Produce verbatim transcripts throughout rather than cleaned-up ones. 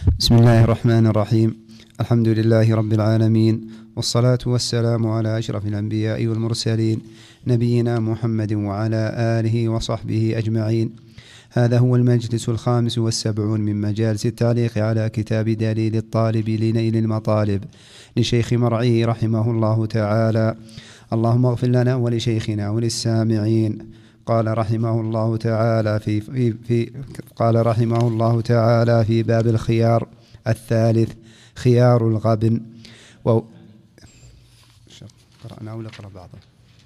بسم الله الرحمن الرحيم. الحمد لله رب العالمين، والصلاة والسلام على أشرف الأنبياء والمرسلين، نبينا محمد وعلى آله وصحبه أجمعين. هذا هو المجلس الخامس والسبعون من مجالس التعليق على كتاب دليل الطالب لنيل المطالب لشيخ مرعي رحمه الله تعالى. اللهم اغفر لنا ولشيخنا وللسامعين. قال رحمه الله تعالى في, في, في قال رحمه الله تعالى في باب الخيار الثالث: خيار الغبن. و قرأنا ولا قرأ بعضه؟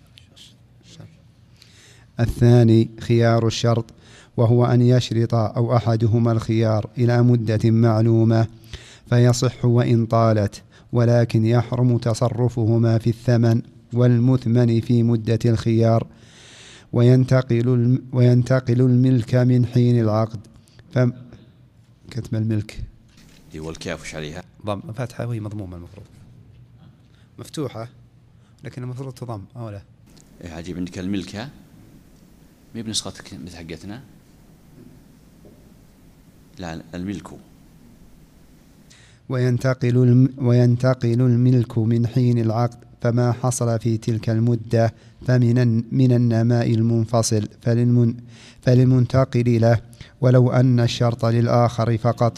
الثاني خيار الشرط، وهو أن يشرط أو أحدهما الخيار إلى مدة معلومة فيصح وإن طالت، ولكن يحرم تصرفهما في الثمن والمثمن في مدة الخيار. وينتقل وينتقل الملك من حين العقد. فم كتم الملك هو الكاف وش عليها؟ ضم فتحة، وهي مضمومة المفروض مفتوحة، لكن المفروض تضم أو لا؟ إيه عجيب، عندك الملكة مي بنسختك مثل حقتنا؟ لا، الملك. وينتقل وينتقل الملك من حين العقد، فما حصل في تلك المدة فمن من النماء المنفصل فللمن فللمنتقل له، ولو أن الشرط للآخر فقط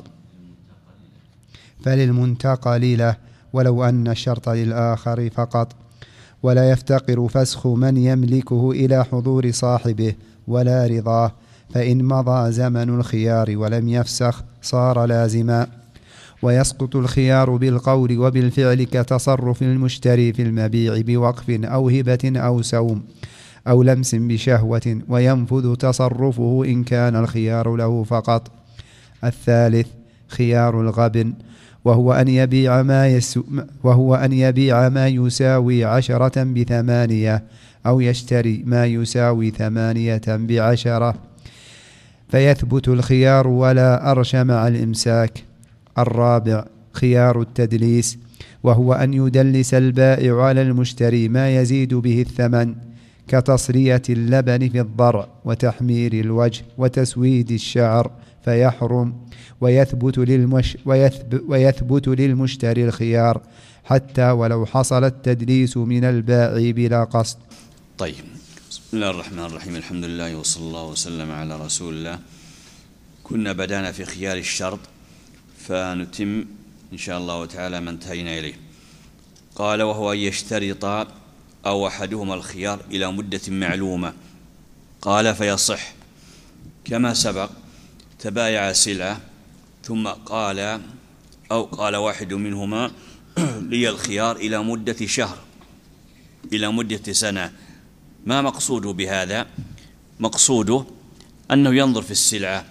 فللمنتقل له ولو أن الشرط للآخر فقط ولا يفتقر فسخ من يملكه إلى حضور صاحبه ولا رضاه، فإن مضى زمن الخيار ولم يفسخ صار لازما. ويسقط الخيار بالقول وبالفعل كتصرف المشتري في المبيع بوقف أو هبة أو سوم أو لمس بشهوة، وينفذ تصرفه إن كان الخيار له فقط. الثالث خيار الغبن، وهو أن يبيع ما يسو وهو أن يبيع ما يساوي عشرة بثمانية، أو يشتري ما يساوي ثمانية بعشرة، فيثبت الخيار ولا أرش مع الإمساك. الرابع خيار التدليس، وهو أن يدلس البائع على المشتري ما يزيد به الثمن، كتصرية اللبن في الضرع وتحمير الوجه وتسويد الشعر، فيحرم. ويثبت, للمش ويثب ويثبت للمشتري الخيار حتى ولو حصل التدليس من البائع بلا قصد. طيب، بسم الله الرحمن الرحيم. الحمد لله وصلى الله وسلم على رسول الله. كنا بدأنا في خيار الشرط، فنتم إن شاء الله تعالى ما انتهينا إليه. قال: وهو أن يشترط أو أحدهما الخيار إلى مدة معلومة. قال: فيصح كما سبق: تبايع سلعة ثم قال أو قال واحد منهما لي الخيار إلى مدة شهر، إلى مدة سنة. ما مقصوده بهذا؟ مقصوده أنه ينظر في السلعة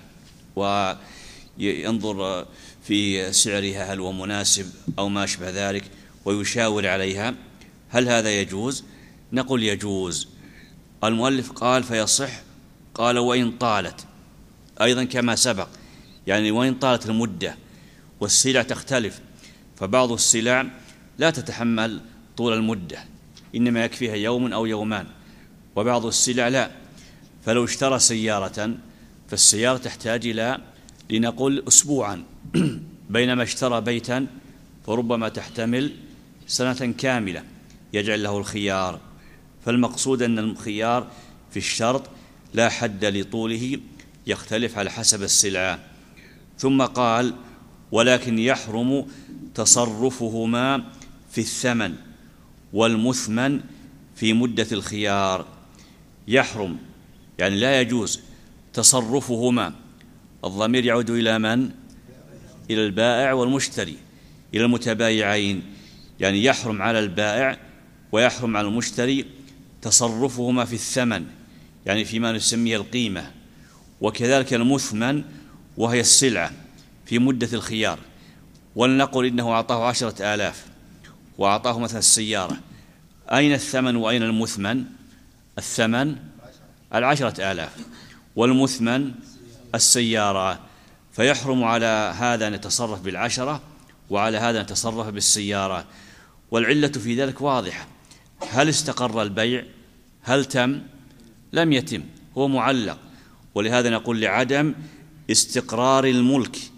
وينظر في سعرها هل هو مناسب أو ما أشبه ذلك، ويشاور عليها. هل هذا يجوز؟ نقول يجوز. المؤلف قال فيصح، قال وإن طالت، أيضا كما سبق، يعني وإن طالت المدة. والسلع تختلف، فبعض السلع لا تتحمل طول المدة، إنما يكفيها يوم أو يومان، وبعض السلع لا. فلو اشترى سيارة فالسيارة تحتاج إلى لنقول أسبوعا، بينما اشترى بيتا فربما تحتمل سنة كاملة، يجعل له الخيار. فالمقصود أن الخيار في الشرط لا حد لطوله، يختلف على حسب السلعة. ثم قال: ولكن يحرم تصرفهما في الثمن والمثمن في مدة الخيار. يحرم يعني لا يجوز تصرفهما. الضمير يعود إلى من؟ إلى البائع والمشتري، إلى المتبايعين. يعني يحرم على البائع ويحرم على المشتري تصرفهما في الثمن، يعني فيما نسميه القيمة. وكذلك المثمن وهي السلعة في مدة الخيار. ولنقل إنه أعطاه عشرة آلاف وأعطاه مثلا السيارة، أين الثمن وأين المثمن؟ الثمن العشرة آلاف، والمثمن السيارة. فيحرم على هذا أن يتصرف بالعشرة، وعلى هذا أن يتصرف بالسيارة. والعلة في ذلك واضحة: هل استقر البيع؟ هل تم؟ لم يتم، هو معلق. ولهذا نقول لعدم استقرار الملك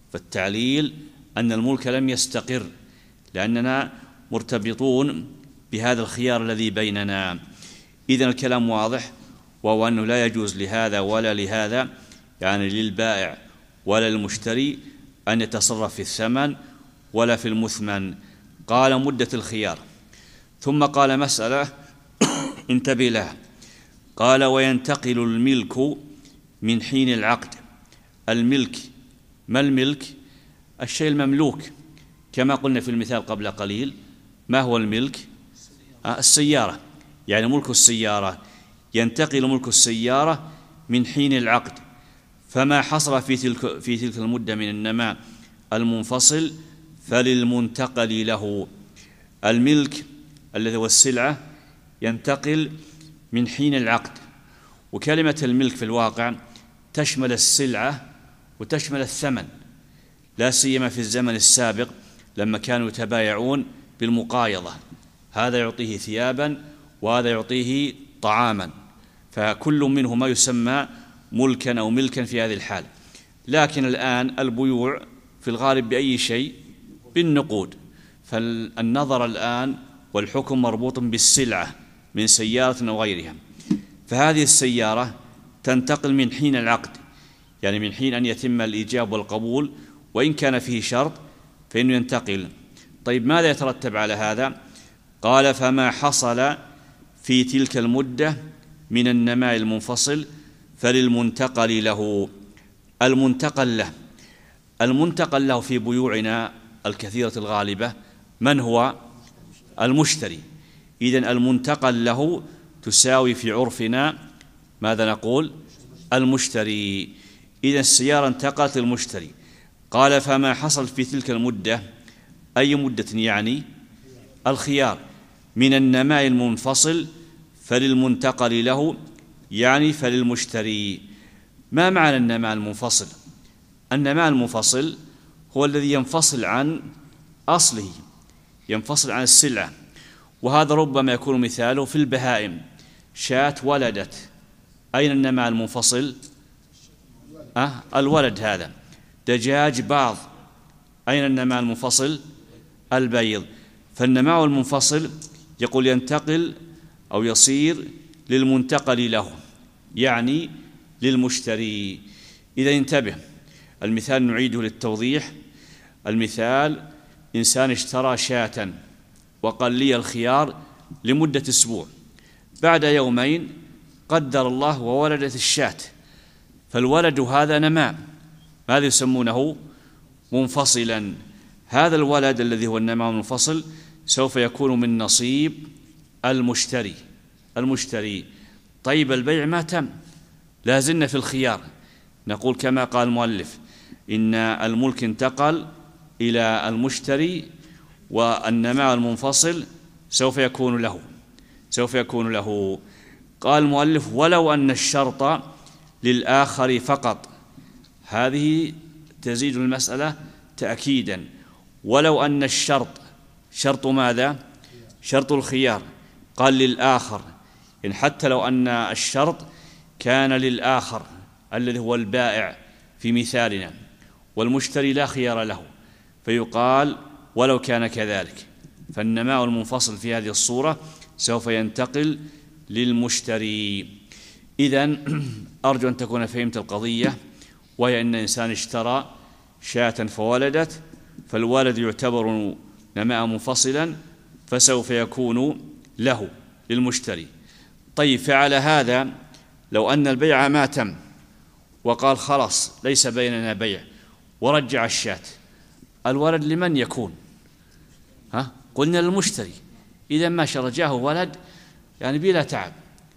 فالتعليل أن الملك لم يستقر، لأننا مرتبطون بهذا الخيار الذي بيننا. إذن الكلام واضح، وهو أنه لا يجوز لهذا ولا لهذا، يعني للبائع ولا للمشتري، أن يتصرف في الثمن ولا في المثمن. قال مدة الخيار، ثم قال مسألة انتبه لها، قال وينتقل الملك من حين العقد. الملك، ما الملك؟ الشيء المملوك، كما قلنا في المثال قبل قليل. ما هو الملك؟ السيارة، يعني ملك السيارة. ينتقل ملك السيارة من حين العقد، فما حصل في تلك في تلك المدة من النماء المنفصل فللمنتقل له. الملك الذي هو السلعة ينتقل من حين العقد، وكلمة الملك في الواقع تشمل السلعة وتشمل الثمن، لا سيما في الزمن السابق لما كانوا يتبايعون بالمقايضة، هذا يعطيه ثيابا وهذا يعطيه طعاما، فكل منهما يسمى ملكا أو ملكا في هذه الحال. لكن الآن البيوع في الغالب بأي شيء؟ بالنقود، فالنظر الآن والحكم مربوط بالسلعة من سيارة أو غيرها. فهذه السيارة تنتقل من حين العقد، يعني من حين أن يتم الإيجاب والقبول، وإن كان فيه شرط فإنه ينتقل. طيب ماذا يترتب على هذا؟ قال فما حصل في تلك المدة من النماء المنفصل فللمنتقل له. المنتقل له المنتقل له في بيوعنا الكثيرة الغالبة من هو؟ المشتري. إذن المنتقل له تساوي في عرفنا ماذا نقول؟ المشتري. إذن السيارة انتقلت للمشتري. قال فما حصل في تلك المدة، أي مدة يعني؟ الخيار، من النماء المنفصل فللمنتقل له، يعني فللمشتري. ما معنى النماء المنفصل؟ النماء المنفصل هو الذي ينفصل عن أصله، ينفصل عن السلعة، وهذا ربما يكون مثاله في البهائم. شاة ولدت، أين النماء المنفصل؟ أه الولد هذا. دجاج بعض، أين النماء المنفصل؟ البيض. فالنماء المنفصل يقول ينتقل أو يصير للمنتقل له، يعني للمشتري. إذا انتبه، المثال نعيده للتوضيح. المثال إنسان اشترى شاة وقال لي الخيار لمدة أسبوع، بعد يومين قدر الله وولدت الشاة، فالولد هذا نماء، ماذا يسمونه؟ منفصلا. هذا الولد الذي هو النماء المنفصل سوف يكون من نصيب المشتري المشتري طيب البيع ما تم، لازلنا في الخيار. نقول كما قال المؤلف إن الملك انتقل إلى المشتري، والنماء المنفصل سوف يكون له سوف يكون له قال المؤلف ولو أن الشرط للآخر فقط. هذه تزيد المسألة تأكيدا. ولو أن الشرط، شرط ماذا؟ شرط الخيار، قال للآخر، إن حتى لو أن الشرط كان للآخر الذي هو البائع في مثالنا، والمشتري لا خيار له، فيقال ولو كان كذلك، فالنماء المنفصل في هذه الصورة سوف ينتقل للمشتري. إذن أرجو أن تكون فهمت القضية، وهي أن إنسان اشترى شاة فولدت، فالولد يعتبر نماء منفصلا، فسوف يكون له للمشتري. طيب فعلى هذا لو أن البيع ما تم وقال خلاص ليس بيننا بيع ورجع الشاة، الولد لمن يكون؟ ها؟ قلنا للمشتري. إذا ما رجاه ولد يعني بلا تعب،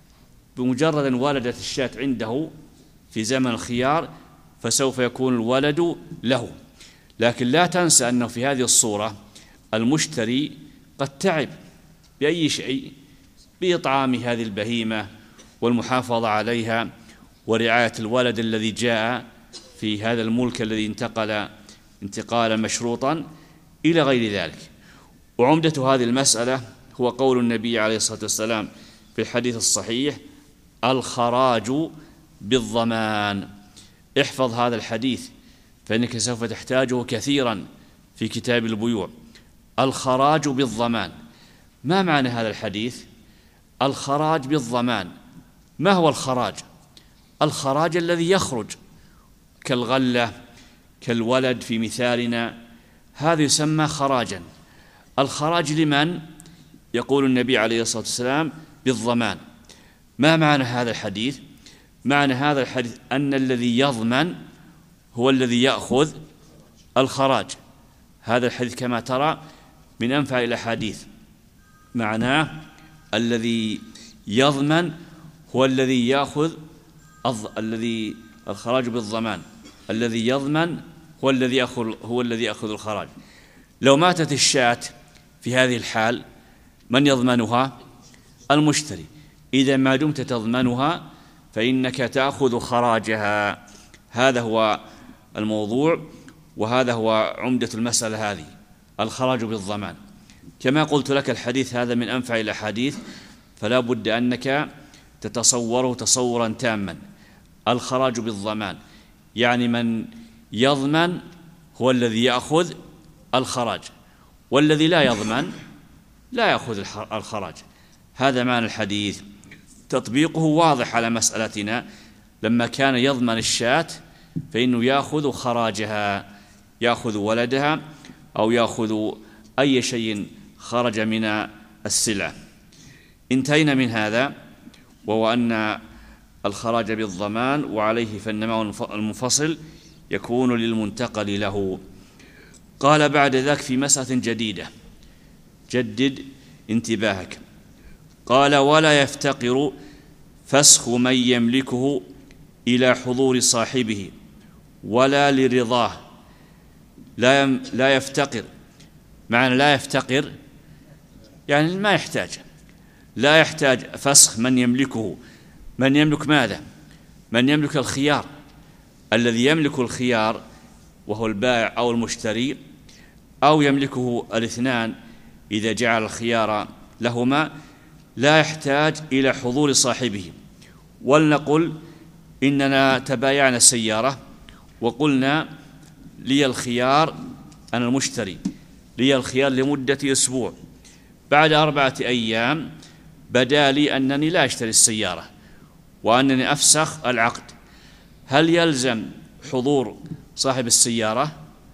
بمجرد أن ولدت الشاة عنده في زمن الخيار فسوف يكون الولد له. لكن لا تنسى أنه في هذه الصورة المشتري قد تعب بأي شيء، بإطعام هذه البهيمة والمحافظة عليها ورعاية الولد الذي جاء في هذا الملك الذي انتقل انتقالا مشروطا إلى غير ذلك. وعمدة هذه المسألة هو قول النبي عليه الصلاة والسلام في الحديث الصحيح: الخراج بالضمان. احفظ هذا الحديث فإنك سوف تحتاجه كثيرا في كتاب البيوع. الخراج بالضمان. ما معنى هذا الحديث؟ الخراج بالضمان. ما هو الخراج؟ الخراج الذي يخرج كالغلة كالولد في مثالنا، هذا يسمى خراجا. الخراج لمن؟ يقول النبي عليه الصلاة والسلام بالضمان. ما معنى هذا الحديث؟ معنى هذا الحديث أن الذي يضمن هو الذي يأخذ الخراج. هذا الحديث كما ترى من أنفع الأحاديث. معناه الذي يضمن هو الذي يأخذ الذي الخراج بالضمان. الذي يضمن هو الذي يأخذ هو الذي يأخذ الخراج. لو ماتت الشاة في هذه الحال من يضمنها؟ المشتري. إذا ما دمت تضمنها فإنك تأخذ خراجها. هذا هو الموضوع، وهذا هو عمدة المسألة هذه، الخراج بالضمان. كما قلت لك الحديث هذا من أنفع الأحاديث، فلا بد أنك تتصوره تصورا تاما. الخراج بالضمان يعني من يضمن هو الذي يأخذ الخراج، والذي لا يضمن لا يأخذ الخراج. هذا معنى الحديث. تطبيقه واضح على مسألتنا. لما كان يضمن الشاة فإنه يأخذ خراجها، يأخذ ولدها أو يأخذ أي شيء خرج من السلعة. انتهينا من هذا، وهو أن الخراج بالضمان، وعليه فالنماء المنفصل يكون للمنتقل له. قال بعد ذلك في مسألة جديدة، جدد انتباهك. قال ولا يفتقر فسخ من يملكه إلى حضور صاحبه ولا لرضاه. لا لا يفتقر، معنى لا يفتقر يعني ما يحتاج، لا يحتاج فسخ من يملكه. من يملك ماذا؟ من يملك الخيار. الذي يملك الخيار وهو البائع أو المشتري، أو يملكه الاثنان إذا جعل الخيار لهما، لا يحتاج إلى حضور صاحبه. ولنقل إننا تبايعنا السيارة وقلنا لي الخيار، أنا المشتري لي الخيار لمدة أسبوع. بعد أربعة أيام بدا لي أنني لا أشتري السيارة وأنني أفسخ العقد. هل يلزم حضور صاحب السيارة؟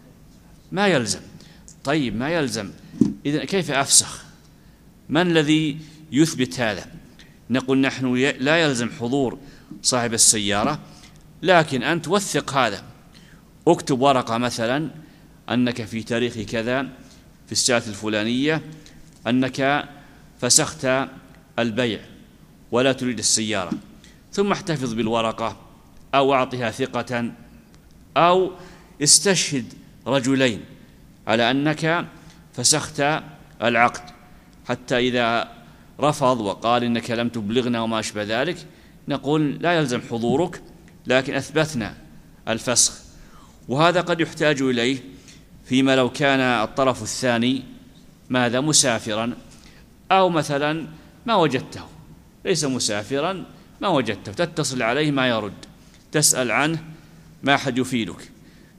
ما يلزم. طيب ما يلزم، إذن كيف أفسخ؟ من الذي يثبت هذا؟ نقول نحن لا يلزم حضور صاحب السيارة، لكن أنت وثق هذا. اكتب ورقة مثلا أنك في تاريخ كذا في الساعة الفلانية أنك فسخت البيع ولا تريد السيارة، ثم احتفظ بالورقة أو أعطها ثقة، أو استشهد رجلين على أنك فسخت العقد، حتى إذا رفض وقال إنك لم تبلغنا وما أشبه ذلك نقول لا يلزم حضورك، لكن أثبتنا الفسخ. وهذا قد يحتاج إليه فيما لو كان الطرف الثاني ماذا؟ مسافرا، أو مثلا ما وجدته، ليس مسافرا ما وجدته، تتصل عليه ما يرد، تسأل عنه ما أحد يفيدك،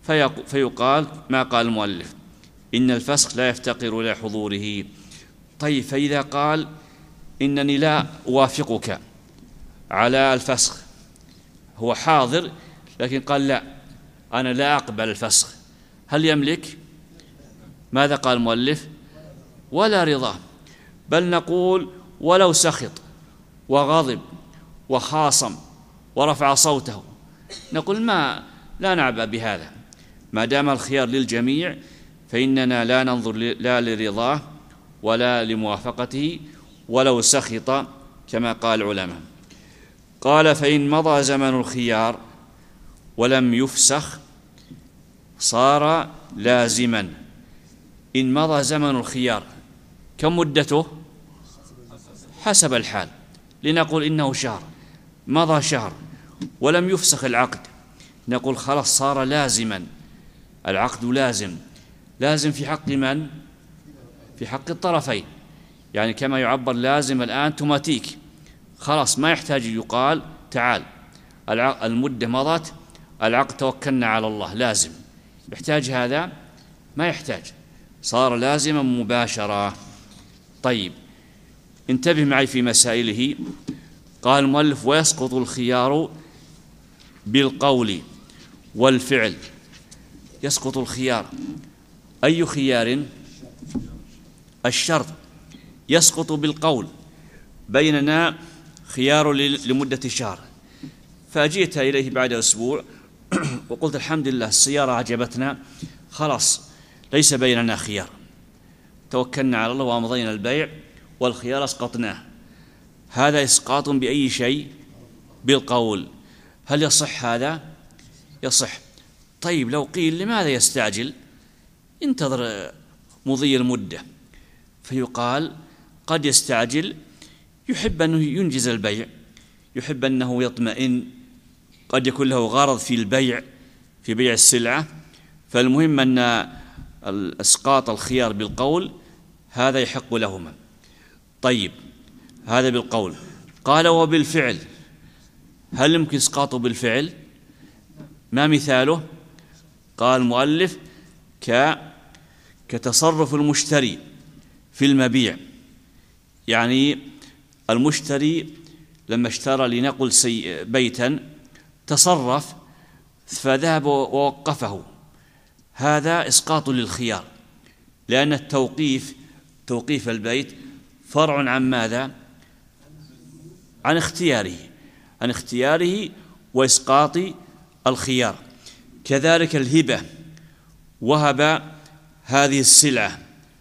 فيقال ما قال المؤلف إن الفسخ لا يفتقر إلى حضوره. طيب فإذا قال إنني لا أوافقك على الفسخ، هو حاضر لكن قال لا أنا لا أقبل الفسخ، هل يملك؟ ماذا قال المؤلف؟ ولا رضاه، بل نقول ولو سخط وغضب وخاصم ورفع صوته نقول ما لا نعبأ بهذا، ما دام الخيار للجميع فإننا لا ننظر لا لرضاه ولا لموافقته ولو سخط كما قال العلماء. قال فإن مضى زمن الخيار ولم يفسخ صار لازما. إن مضى زمن الخيار كم مدته؟ حسب الحال، لنقول إنه شهر، مضى شهر ولم يفسخ العقد نقول خلاص صار لازما، العقد لازم. لازم في حق من؟ في حق الطرفين، يعني كما يعبر لازم الآن توماتيك، خلاص ما يحتاج يقال تعال المدة مضت العقد توكلنا على الله، لازم يحتاج هذا؟ ما يحتاج، صار لازما مباشرة. طيب انتبه معي في مسائله. قال المؤلف: ويسقط الخيار بالقول والفعل. يسقط الخيار، أي خيار؟ الشرط. يسقط بالقول، بيننا خيار لمدة شهر، فأجيت إليه بعد أسبوع وقلت الحمد لله السيارة عجبتنا، خلاص ليس بيننا خيار، توكلنا على الله وأمضينا البيع والخيار أسقطناه. هذا إسقاط بأي شيء؟ بالقول. هل يصح هذا؟ يصح. طيب لو قيل لماذا يستعجل؟ انتظر مضي المدة. فيقال قد يستعجل، يحب أنه ينجز البيع، يحب أنه يطمئن، قد يكون له غرض في البيع، في بيع السلعة. فالمهم أن الإسقاط الخيار بالقول هذا يحق لهما. طيب هذا بالقول. قال: وبالفعل، هل يمكن إسقاطه بالفعل؟ ما مثاله؟ قال المؤلف: ك كتصرف المشتري في المبيع. يعني المشتري لما اشترى لنقل سي بيتا تصرف فذهب ووقفه، هذا إسقاط للخيار، لأن التوقيف توقيف البيت فرع عن ماذا؟ عن اختياره، عن اختياره وإسقاط الخيار. كذلك الهبة، وهب هذه السلعة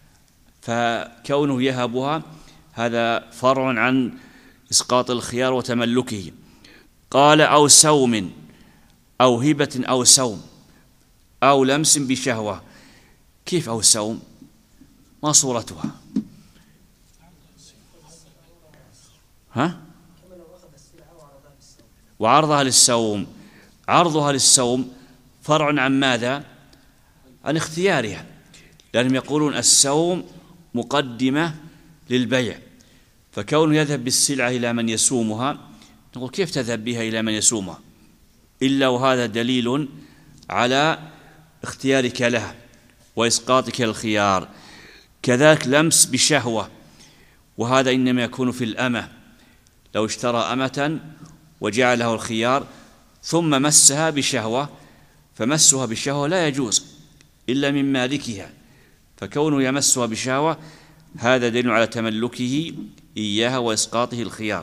فكونه يهبها هذا فرع عن إسقاط الخيار وتملكه. قال: أو سوم، أو هبة أو سوم، أو لمس بشهوة. كيف أو سوم؟ ما صورتها؟ ها؟ وعرضها للسوم. عرضها للسوم فرع عن ماذا؟ عن اختيارها، لأنهم يقولون السوم مقدمة للبيع، فكونه يذهب بالسلعة إلى من يسومها، نقول كيف تذهب بها إلى من يسومها إلا وهذا دليل على اختيارك لها وإسقاطك الخيار. كذلك لمس بشهوة، وهذا إنما يكون في الأمة، لو اشترى أمة وجعله الخيار ثم مسها بشهوة، فمسها بشهوة لا يجوز إلا من مالكها، فكونه يمسها بشهوة هذا دليل على تملكه إياها وإسقاطه الخيار.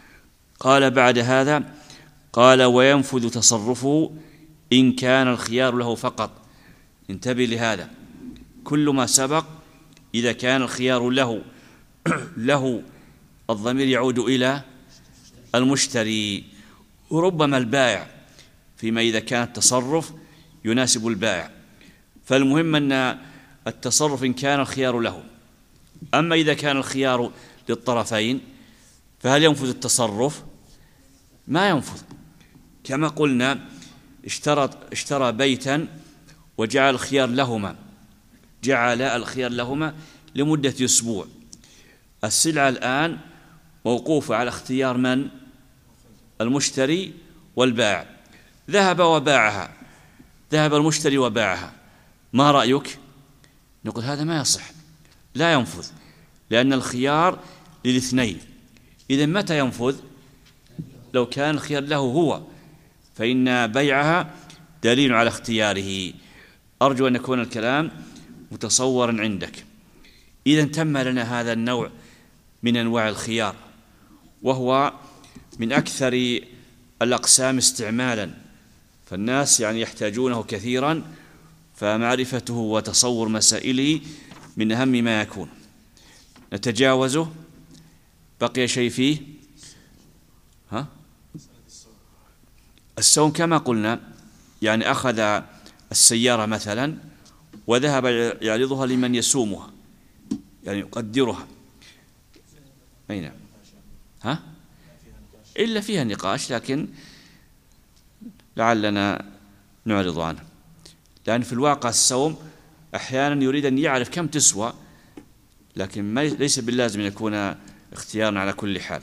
قال بعد هذا: قال: وينفذ تصرفه إن كان الخيار له فقط. انتبه لهذا، كل ما سبق إذا كان الخيار له له الضمير يعود إلى المشتري، وربما البائع فيما إذا كان التصرف يناسب البائع. فالمهم أن التصرف إن كان الخيار له. أما إذا كان الخيار للطرفين فهل ينفذ التصرف؟ ما ينفذ. كما قلنا اشترى اشترى بيتا وجعل الخيار لهما، جعل الخيار لهما لمدة أسبوع. السلعة الآن موقوفة على اختيار من؟ المشتري والبائع. ذهب وباعها، ذهب المشتري وباعها، ما رأيك؟ نقول هذا ما يصح، لا ينفذ، لأن الخيار للاثنين. إذن متى ينفذ؟ لو كان الخيار له هو، فإن بيعها دليل على اختياره. أرجو أن يكون الكلام متصورا عندك. إذن تم لنا هذا النوع من أنواع الخيار، وهو من أكثر الأقسام استعمالا، فالناس يعني يحتاجونه كثيرا، فمعرفته وتصور مسائله من أهم ما يكون. نتجاوزه. بقي شيء فيه؟ ها؟ السوم كما قلنا، يعني أخذ السيارة مثلا وذهب يعرضها لمن يسومها، يعني يقدرها. أي نعم. ها؟ إلا فيها نقاش، لكن لعلنا نعرض عنه، لأن في الواقع السوم أحيانا يريد أن يعرف كم تسوى، لكن ما ليس باللازم أن يكون اختيارا على كل حال.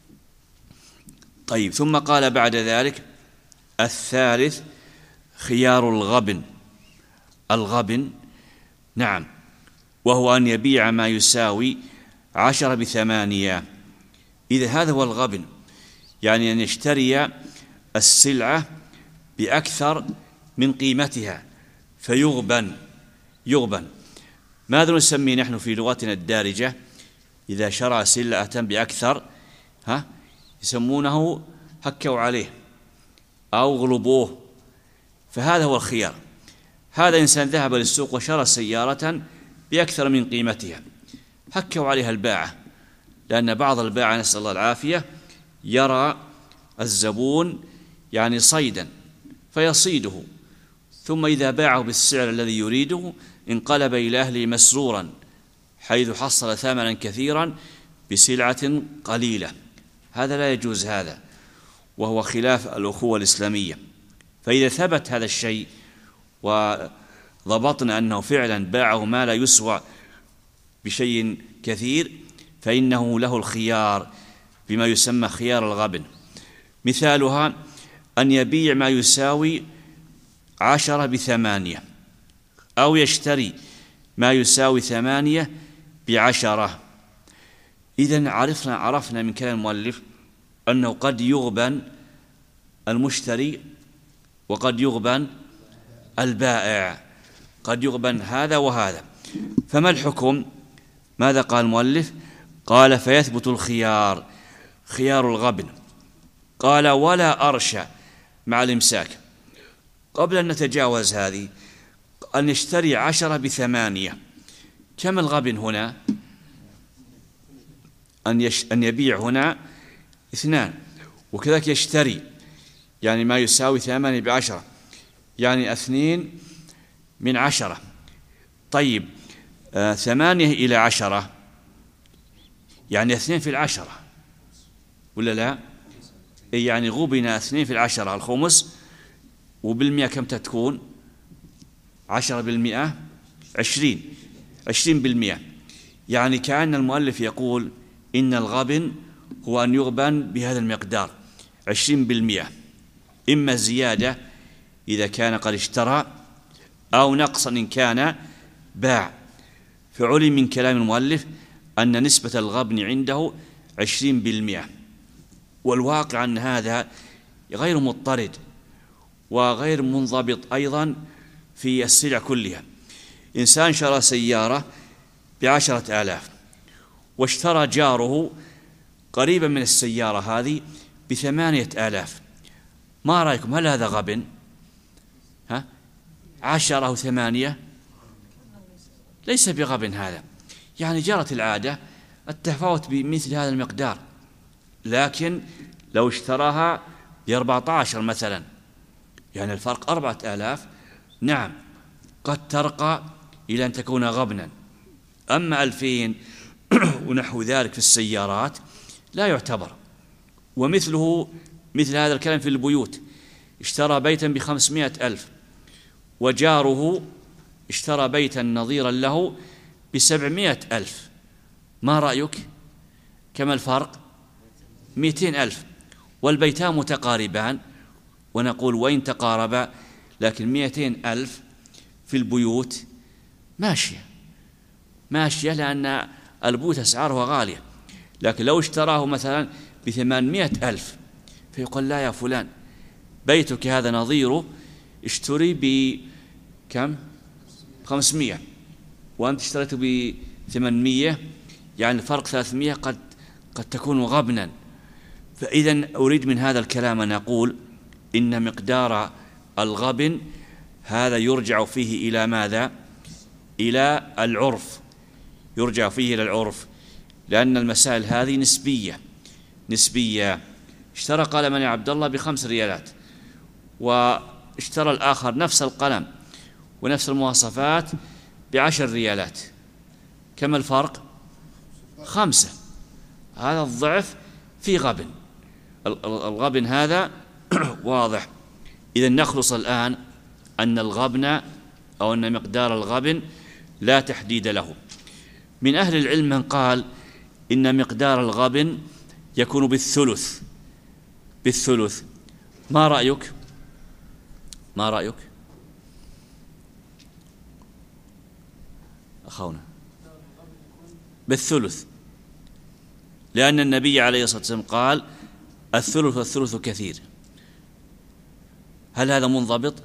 طيب، ثم قال بعد ذلك: الثالث خيار الغبن الغبن؟ نعم، وهو أن يبيع ما يساوي عشرة بثمانية. إذا هذا هو الغبن، يعني أن يشتري السلعة بأكثر من قيمتها فيغبن. يغبن ماذا نسميه نحن في لغتنا الدارجة؟ إذا شرى سلعة بأكثر ها يسمونه هكوا عليه أو غلبوه. فهذا هو الخيار. هذا إنسان ذهب للسوق وشرى سيارة بأكثر من قيمتها، هكوا عليها الباعة، لأن بعض الباعة نسأل الله العافية يرى الزبون يعني صيدا فيصيده، ثم إذا باعه بالسعر الذي يريده انقلب إلى أهله مسرورا، حيث حصل ثمنا كثيرا بسلعة قليلة. هذا لا يجوز، هذا وهو خلاف الأخوة الإسلامية. فإذا ثبت هذا الشيء وضبطنا أنه فعلا باعه ما لا يسوى بشيء كثير، فإنه له الخيار بما يسمى خيار الغبن. مثالها أن يبيع ما يساوي عشرة بثمانية، أو يشتري ما يساوي ثمانية بعشرة. إذن عرفنا عرفنا من كلام المؤلف أنه قد يغبن المشتري وقد يغبن البائع، قد يغبن هذا وهذا. فما الحكم؟ ماذا قال المؤلف؟ قال فيثبت الخيار، خيار الغبن. قال ولا أرش مع الإمساك. قبل أن نتجاوز هذه، أن يشتري عشرة بثمانية، كم الغبن هنا؟ أن, يش... أن يبيع هنا اثنان، وكذلك يشتري يعني ما يساوي ثمانية بعشرة، يعني اثنين من عشرة. طيب آه ثمانية إلى عشرة يعني اثنين في العشرة ولا لا؟ يعني غبن اثنين في العشرة الخمس، وبالمئة كم تكون؟ عشرة بالمئة عشرين، عشرين بالمئة. يعني كأن المؤلف يقول إن الغبن هو أن يغبن بهذا المقدار عشرين بالمئة، إما زيادة إذا كان قد اشترى أو نقصا إن كان باع. فعلم من كلام المؤلف أن نسبة الغبن عنده عشرين بالمئة، والواقع أن هذا غير مضطرد وغير منضبط أيضا في السلع كلها. إنسان شرى سيارة بعشرة آلاف واشترى جاره قريبا من السيارة هذه بثمانية آلاف، ما رأيكم؟ هل هذا غبن؟ ها؟ عشرة أو ثمانية؟ ليس بغبن هذا، يعني جرت العادة التفاوت بمثل هذا المقدار. لكن لو اشتراها بأربعة عشر مثلا، يعني الفرق أربعة آلاف، نعم قد ترقى إلى أن تكون غبنا. أما ألفين ونحو ذلك في السيارات لا يعتبر. ومثله مثل هذا الكلام في البيوت، اشترى بيتا بخمسمائة ألف وجاره اشترى بيتا نظيرا له بسبعمائة ألف، ما رأيك؟ كما الفرق؟ مئتين ألف، والبيتان متقاربان، ونقول وإن تقاربا لكن مئتين ألف في البيوت ماشية ماشية لأن البيوت أسعارها غالية. لكن لو اشتراه مثلا بثمانمائة ألف فيقول لا يا فلان، بيتك هذا نظيره اشتري بكم؟ خمسمائة، وأنت اشتريته بثمانمائة، يعني الفرق ثلاثمائة قد قد تكون غبنا. فإذا أريد من هذا الكلام أن أقول إن مقدار الغبن هذا يرجع فيه إلى ماذا؟ إلى العرف، يرجع فيه إلى العرف، لأن المسائل هذه نسبية نسبية. اشترى قلما يا عبد الله بخمس ريالات، واشترى الآخر نفس القلم ونفس المواصفات بعشر ريالات، كم الفرق؟ خمسة. هذا الضعف في غبن، الغبن هذا واضح. إذا نخلص الآن أن الغبن أو أن مقدار الغبن لا تحديد له. من أهل العلم من قال إن مقدار الغبن يكون بالثلث بالثلث. ما رأيك؟ ما رأيك؟ أخونا بالثلث، لأن النبي عليه الصلاة والسلام قال الثلث والثلث كثير. هل هذا منضبط؟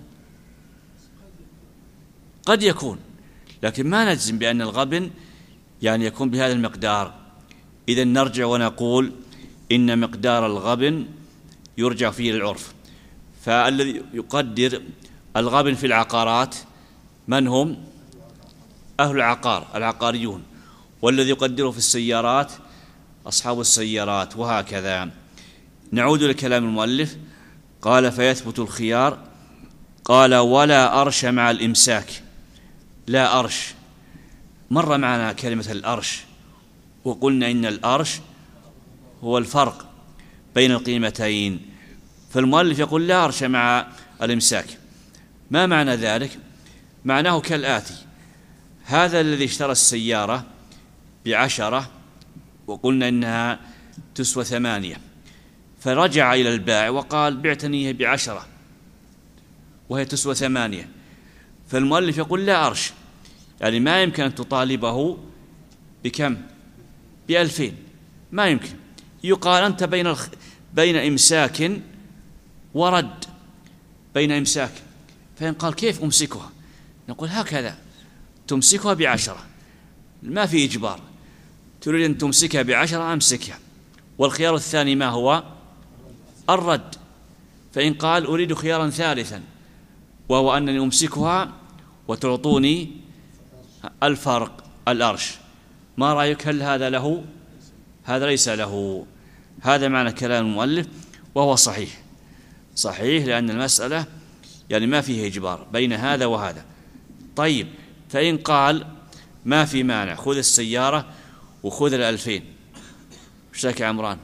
قد يكون، لكن ما نجزم بأن الغبن يعني يكون بهذا المقدار. إذن نرجع ونقول إن مقدار الغبن يرجع فيه للعرف. فالذي يقدر الغبن في العقارات من هم؟ أهل العقار، العقاريون. والذي يقدره في السيارات أصحاب السيارات، وهكذا. نعود لكلام المؤلف. قال فيثبت الخيار. قال ولا أرش مع الإمساك. لا أرش، مر معنا كلمة الأرش، وقلنا إن الأرش هو الفرق بين القيمتين. فالمؤلف يقول لا أرش مع الإمساك. ما معنى ذلك؟ معناه كالآتي: هذا الذي اشترى السيارة بعشرة وقلنا إنها تسوى ثمانية، فرجع إلى البائع وقال بعتنيه بعشرة وهي تسوى ثمانية. فالمؤلف يقول لا أرش، يعني ما يمكن أن تطالبه بكم؟ بألفين، ما يمكن. يقال أنت بين الخ... بين إمساك ورد، بين إمساك. فإن قال كيف أمسكها؟ نقول هكذا، تمسكها بعشرة، ما في إجبار. تريد أن تمسكها بعشرة أمسكها. والخيار الثاني ما هو؟ الرد. فإن قال أريد خيارا ثالثا وهو أنني أمسكها وتعطوني الفرق، الأرش، ما رأيك؟ هل هذا له؟ هذا ليس له. هذا معنى كلام المؤلف، وهو صحيح صحيح لأن المسألة يعني ما فيه إجبار بين هذا وهذا. طيب، فإن قال ما في مانع، خذ السيارة وخذ الألفين، وش لك يا عمران؟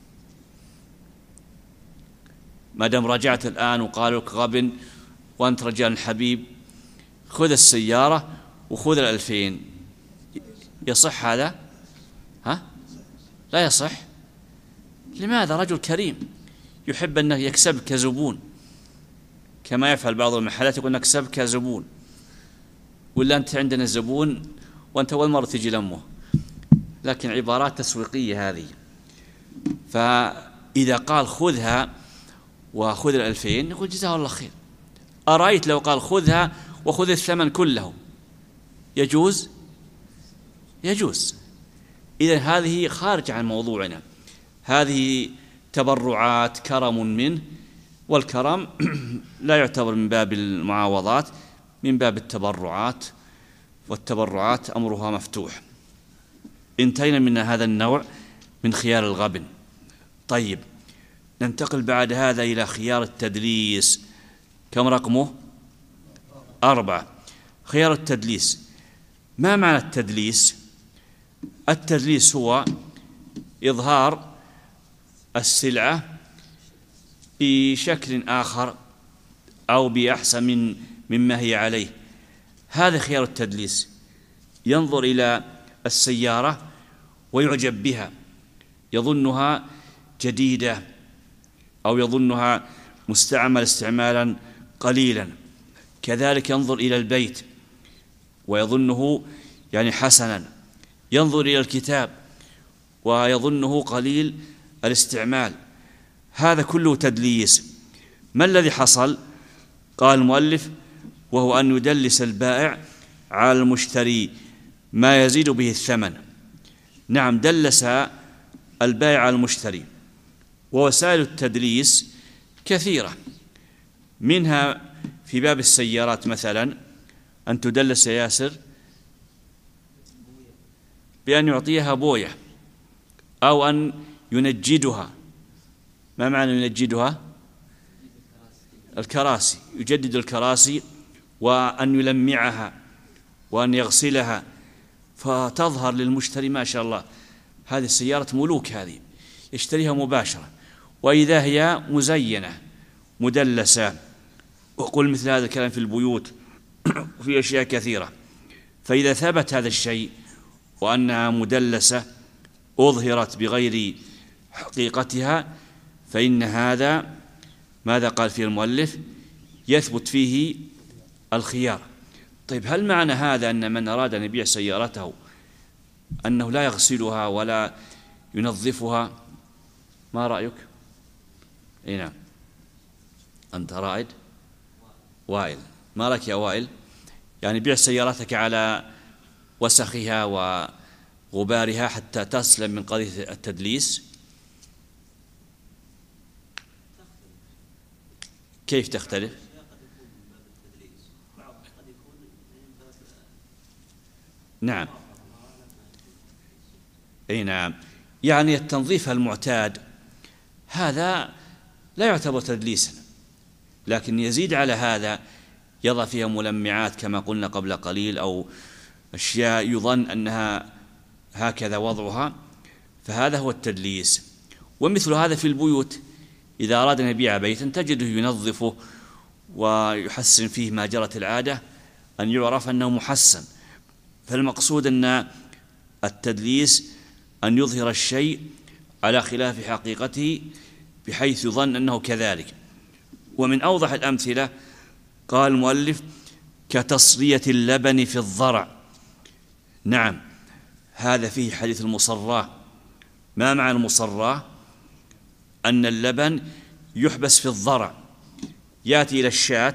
ما دام رجعت الآن وقالوا لك غبن وأنت رجال حبيب، خذ السيارة وخذ الألفين، يصح هذا؟ ها؟ لا يصح. لماذا؟ رجل كريم يحب أنه يكسبك زبون، كما يفعل بعض المحلات، يقول نكسبك زبون، ولا أنت عندنا زبون وأنت أول مرة تجي لأمه. لكن عبارات تسويقية هذه. فإذا قال خذها وخذ الألفين نقول جزاه الله خير. أرأيت لو قال خذها وخذ الثمن كله، يجوز؟ يجوز. إذن هذه خارج عن موضوعنا، هذه تبرعات، كرم منه، والكرم لا يعتبر من باب المعاوضات، من باب التبرعات، والتبرعات أمرها مفتوح. انتهينا من هذا النوع من خيار الغبن. طيب، ننتقل بعد هذا إلى خيار التدليس. كم رقمه؟ أربعة. خيار التدليس. ما معنى التدليس؟ التدليس هو إظهار السلعة بشكل آخر أو بأحسن من مما هي عليه. هذا خيار التدليس. ينظر إلى السيارة ويعجب بها، يظنها جديدة أو يظنها مستعمل استعمالا قليلا. كذلك ينظر إلى البيت ويظنه يعني حسنا، ينظر إلى الكتاب ويظنه قليل الاستعمال. هذا كله تدليس. ما الذي حصل؟ قال المؤلف وهو أن يدلس البائع على المشتري ما يزيد به الثمن. نعم، دلس البائع على المشتري. ووسائل التدليس كثيرة، منها في باب السيارات مثلا أن تدلس يا ياسر بأن يعطيها بوية أو أن ينجدها. ما معنى ينجدها؟ الكراسي، يجدد الكراسي، وأن يلمعها وأن يغسلها فتظهر للمشتري ما شاء الله هذه السيارة ملوك، هذه يشتريها مباشرة، وإذا هي مزينة مدلسة. وقل مثل هذا الكلام في البيوت وفي أشياء كثيرة. فإذا ثبت هذا الشيء وأنها مدلسة أظهرت بغير حقيقتها، فإن هذا ماذا قال فيه المؤلف؟ يثبت فيه الخيار. طيب هل معنى هذا أن من أراد أن يبيع سيارته أنه لا يغسلها ولا ينظفها؟ ما رأيك؟ اي نعم، أنت رائد وائل، ما لك يا وائل؟ يعني بيع سيارتك على وسخها وغبارها حتى تسلم من قضية التدليس. كيف تختلف؟ نعم، اي نعم، يعني التنظيف المعتاد هذا لا يعتبر تدليسا، لكن يزيد على هذا، يضع فيها ملمعات كما قلنا قبل قليل أو أشياء يظن أنها هكذا وضعها، فهذا هو التدليس. ومثل هذا في البيوت، إذا أراد أن يبيع بيتا تجده ينظفه ويحسن فيه ما جرت العادة أن يعرف أنه محسن. فالمقصود أن التدليس أن يظهر الشيء على خلاف حقيقته بحيث يظن أنه كذلك. ومن أوضح الأمثلة قال المؤلف: كتصرية اللبن في الضرع. نعم، هذا فيه حديث المصراة. ما معنى المصراة؟ أن اللبن يحبس في الضرع، يأتي إلى الشاة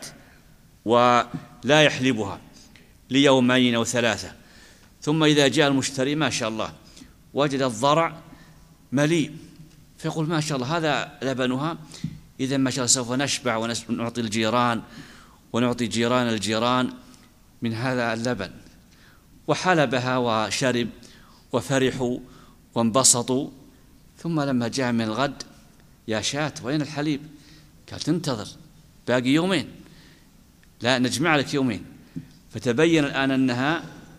ولا يحلبها ليومين أو ثلاثة، ثم إذا جاء المشتري ما شاء الله وجد الضرع مليء، فيقول ما شاء الله هذا لبنها، إذا ما شاء الله سوف نشبع ونعطي الجيران ونعطي جيران الجيران من هذا اللبن. وحلبها وشرب وفرحوا وانبسطوا، ثم لما جاء من الغد: يا شاة وين الحليب؟ قال: تنتظر باقي يومين، لا نجمع لك يومين. فتبين الآن أنها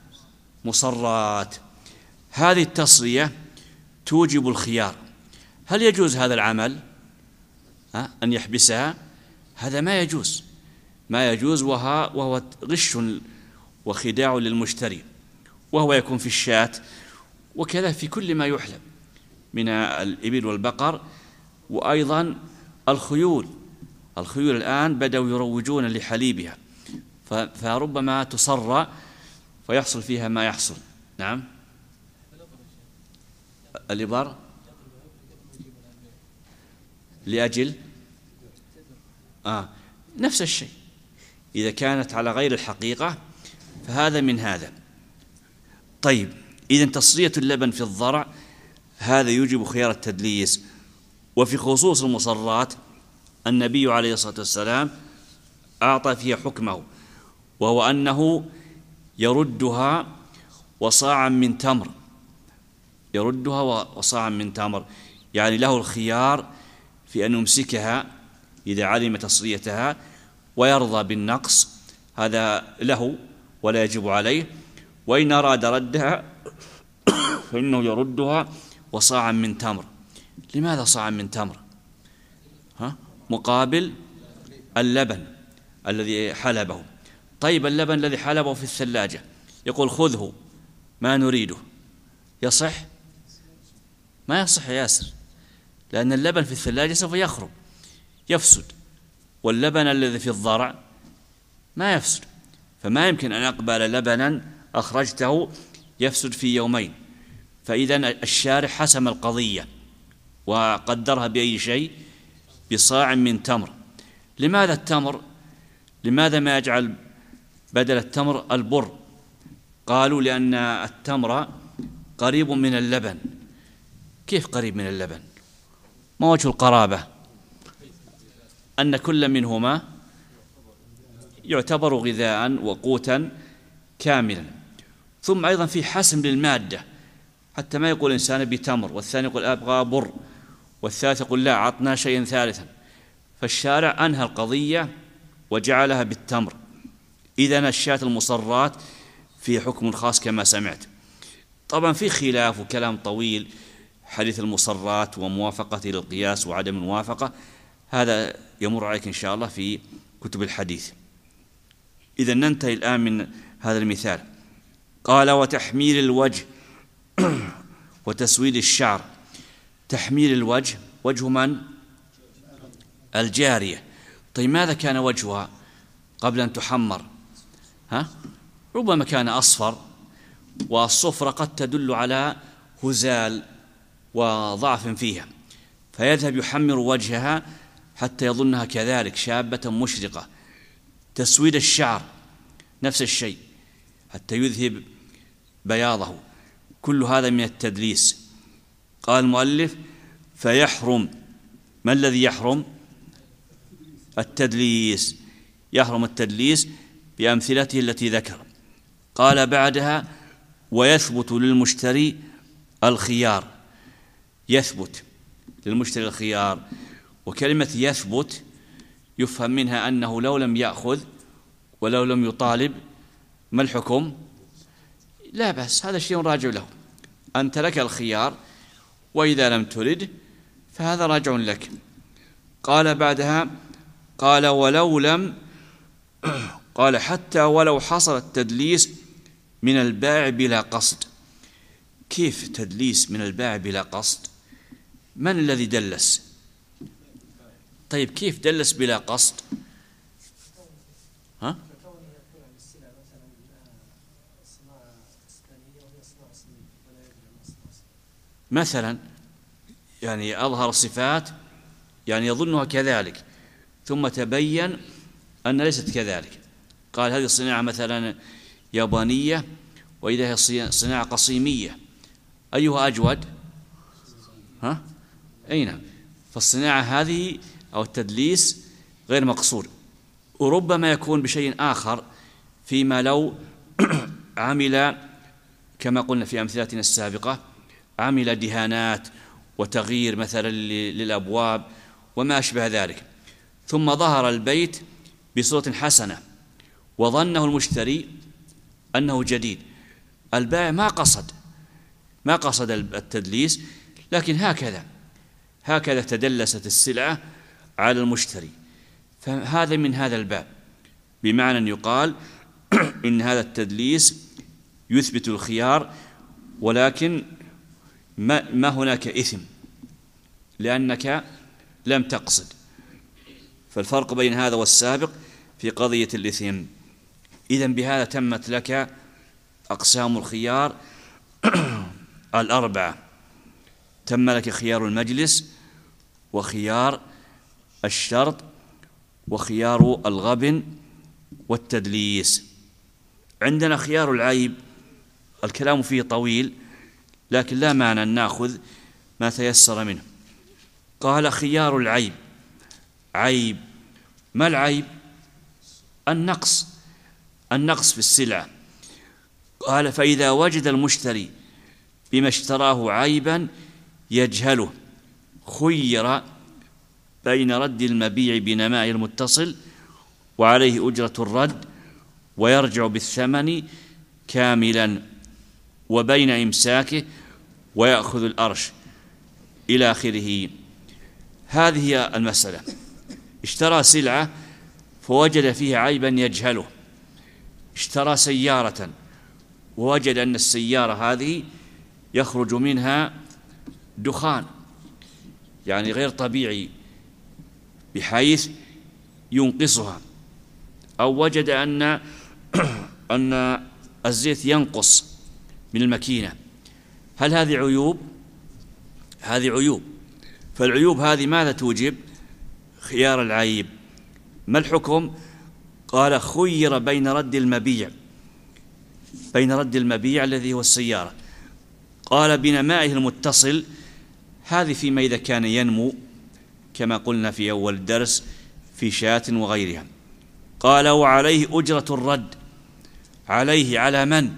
مصرات. هذه التصرية توجب الخيار. هل يجوز هذا العمل أن يحبسها؟ هذا ما يجوز، ما يجوز، وهو غش وخداع للمشتري، وهو يكون في الشاة وكذا في كل ما يحلب من الإبل والبقر، وأيضا الخيول. الخيول الآن بدأوا يروجون لحليبها، فربما تصر فيحصل فيها ما يحصل. نعم، الإبر لأجل آه نفس الشيء، إذا كانت على غير الحقيقة فهذا من هذا. طيب، إذن تصرية اللبن في الضرع هذا يوجب خيار التدليس. وفي خصوص المصرات النبي عليه الصلاة والسلام أعطى فيها حكمه، وهو أنه يردها وصاعا من تمر، يردها وصاعا من تمر، يعني له الخيار في أن يمسكها إذا علم تصريتها ويرضى بالنقص، هذا له ولا يجب عليه. وإن أراد ردها فإنه يردها وصاعا من تمر. لماذا صاعا من تمر؟ ها؟ مقابل اللبن الذي حلبه. طيب، اللبن الذي حلبه في الثلاجة يقول خذه ما نريده، يصح؟ ما يصح يا ياسر، لأن اللبن في الثلاجة سوف يخرب يفسد، واللبن الذي في الضرع ما يفسد، فما يمكن أن أقبل لبنا أخرجته يفسد في يومين. فإذا الشارع حسم القضية وقدرها بأي شيء؟ بصاع من تمر. لماذا التمر؟ لماذا ما يجعل بدل التمر البر؟ قالوا لأن التمر قريب من اللبن. كيف قريب من اللبن؟ ما وجه القرابة؟ أن كل منهما يعتبر غذاء وقوتا كاملا. ثم أيضا في حسم للمادة، حتى ما يقول إنسان بتمر والثاني يقول أبغى بر والثالث يقول لا عطنا شيئا ثالثا، فالشارع أنهى القضية وجعلها بالتمر. إذن الشاة المصرات في حكم خاص كما سمعت. طبعا في خلاف وكلام طويل، حديث المصرات وموافقته للقياس وعدم الموافقة، هذا يمر عليك إن شاء الله في كتب الحديث. إذا ننتهي الآن من هذا المثال. قال: وتحميل الوجه وتسويد الشعر. تحميل الوجه، وجه من؟ الجارية. طيب، ماذا كان وجهها قبل أن تحمر؟ ها؟ ربما كان أصفر، والصفرة قد تدل على هزال وضعف فيها، فيذهب يحمر وجهها حتى يظنها كذلك شابة مشرقة. تسويد الشعر نفس الشيء حتى يذهب بياضه، كل هذا من التدليس. قال المؤلف فيحرم. ما الذي يحرم؟ التدليس، يحرم التدليس بأمثلته التي ذكر. قال بعدها ويثبت للمشتري الخيار. يثبت للمشتري الخيار، وكلمة يثبت يفهم منها أنه لو لم يأخذ ولو لم يطالب ما الحكم؟ لا بأس، هذا شيء راجع له، أنت لك الخيار، وإذا لم ترد فهذا راجع لك. قال بعدها قال ولو لم قال حتى ولو حصل التدليس من البائع بلا قصد. كيف تدليس من البائع بلا قصد؟ من الذي دلس؟ طيب كيف دلس بلا قصد؟ ها؟ مثلا يعني أظهر صفات يعني يظنها كذلك، ثم تبين أن ليست كذلك. قال هذه الصناعة مثلا يابانية، وإذا هي صناعة قصيمية، أيها أجود؟ ها؟ أي نعم. فالصناعة هذه أو التدليس غير مقصود، وربما يكون بشيء آخر فيما لو عمل كما قلنا في أمثلتنا السابقة، عمل دهانات وتغيير مثلا للأبواب وما أشبه ذلك، ثم ظهر البيت بصورة حسنة وظنه المشتري أنه جديد. البائع ما قصد ما قصد التدليس، لكن هكذا هكذا تدلست السلعة على المشتري، فهذا من هذا الباب، بمعنى أن يقال إن هذا التدليس يثبت الخيار، ولكن ما, ما هناك إثم لأنك لم تقصد. فالفرق بين هذا والسابق في قضية الإثم. إذن بهذا تمت لك أقسام الخيار الأربعة. تم لك خيار المجلس، وخيار الشرط، وخيار الغبن، والتدليس. عندنا خيار العيب، الكلام فيه طويل لكن لا معنى أن نأخذ ما تيسر منه. قال خيار العيب. عيب، ما العيب؟ النقص النقص في السلعة. قال فإذا وجد المشتري بما اشتراه عيبا يجهله خير بين رد المبيع بنماء المتصل وعليه أجرة الرد ويرجع بالثمن كاملا، وبين إمساكه ويأخذ الأرش إلى آخره. هذه هي المسألة. اشترى سلعة فوجد فيها عيبا يجهله. اشترى سيارة ووجد أن السيارة هذه يخرج منها دخان يعني غير طبيعي بحيث ينقصها، أو وجد أن أن الزيت ينقص من الماكينة. هل هذه عيوب؟ هذه عيوب. فالعيوب هذه ماذا توجب؟ خيار العيب. ما الحكم؟ قال خير بين رد المبيع بين رد المبيع الذي هو السيارة. قال بنمائه المتصل، هذه فيما إذا كان ينمو كما قلنا في أول الدرس في شاة وغيرها. قال وعليه أجرة الرد. عليه على من؟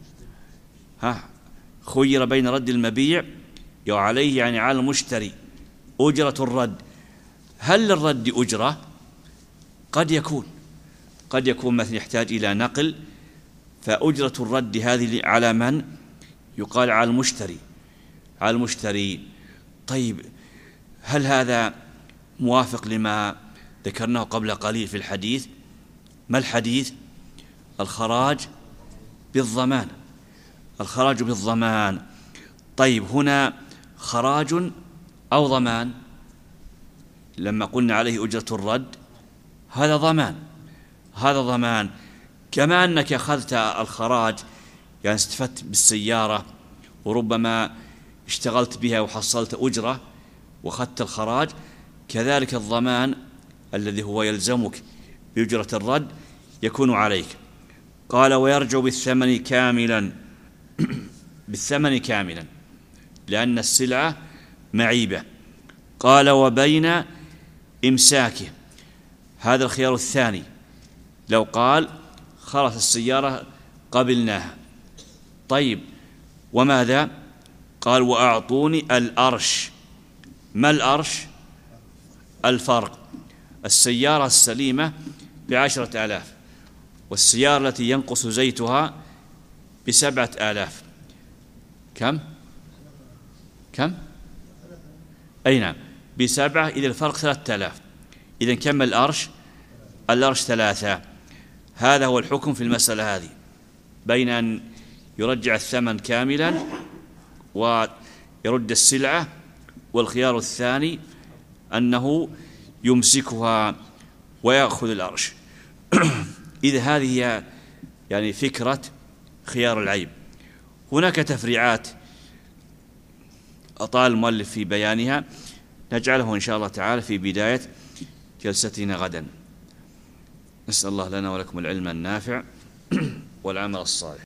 ها، خير بين رد المبيع، وعليه يعني على المشتري أجرة الرد. هل للرد أجرة؟ قد يكون قد يكون مثل يحتاج إلى نقل، فأجرة الرد هذه على من؟ يقال على المشتري على المشتري. طيب هل هذا موافق لما ذكرناه قبل قليل في الحديث؟ ما الحديث؟ الخراج بالضمان الخراج بالضمان. طيب هنا خراج أو ضمان؟ لما قلنا عليه أجرة الرد هذا ضمان هذا ضمان. كما أنك أخذت الخراج، يعني استفدت بالسيارة وربما اشتغلت بها وحصلت أجرة وأخذت الخراج، كذلك الضمان الذي هو يلزمك بأجرة الرد يكون عليك. قال ويرجع بالثمن كاملا بالثمن كاملا لأن السلعة معيبة. قال وبين إمساكه، هذا الخيار الثاني، لو قال خلاص السيارة قبلناها، طيب وماذا؟ قال وأعطوني الأرش. ما الأرش؟ الفرق. السيارة السليمة بعشرة آلاف، والسيارة التي ينقص زيتها بسبعة آلاف. كم؟ كم؟ أي نعم بسبعة، إذا الفرق ثلاثة آلاف. إذن كم الأرش؟ الأرش ثلاثة. هذا هو الحكم في المسألة هذه، بين أن يرجع الثمن كاملا ويرد السلعة، والخيار الثاني أنه يمسكها ويأخذ الأرش. إذا هذه هي يعني فكرة خيار العيب. هناك تفريعات أطال المؤلف في بيانها، نجعله إن شاء الله تعالى في بداية جلستنا غدا. نسأل الله لنا ولكم العلم النافع والعمل الصالح.